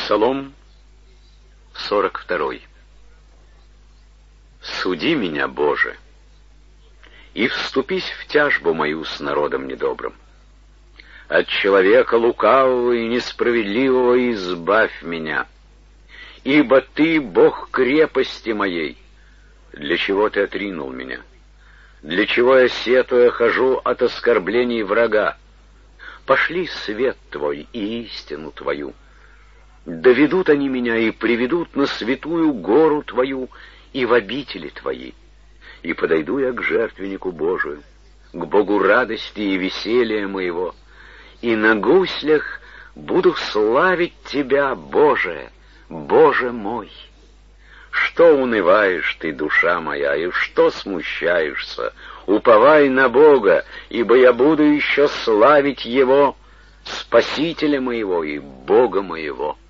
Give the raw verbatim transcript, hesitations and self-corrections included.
Псалом сорок второй. «Суди меня, Боже, и вступись в тяжбу мою с народом недобрым. От человека лукавого и несправедливого избавь меня, ибо Ты, Бог крепости моей. Для чего Ты отринул меня? Для чего я, сетуя, хожу от оскорблений врага? Пошли свет Твой и истину Твою. Доведут они меня и приведут на святую гору Твою и в обители Твои. И подойду я к жертвеннику Божию, к Богу радости и веселья моего, и на гуслях буду славить Тебя, Боже, Боже мой. Что унываешь ты, душа моя, и что смущаешься? Уповай на Бога, ибо я буду еще славить Его, Спасителя моего и Бога моего».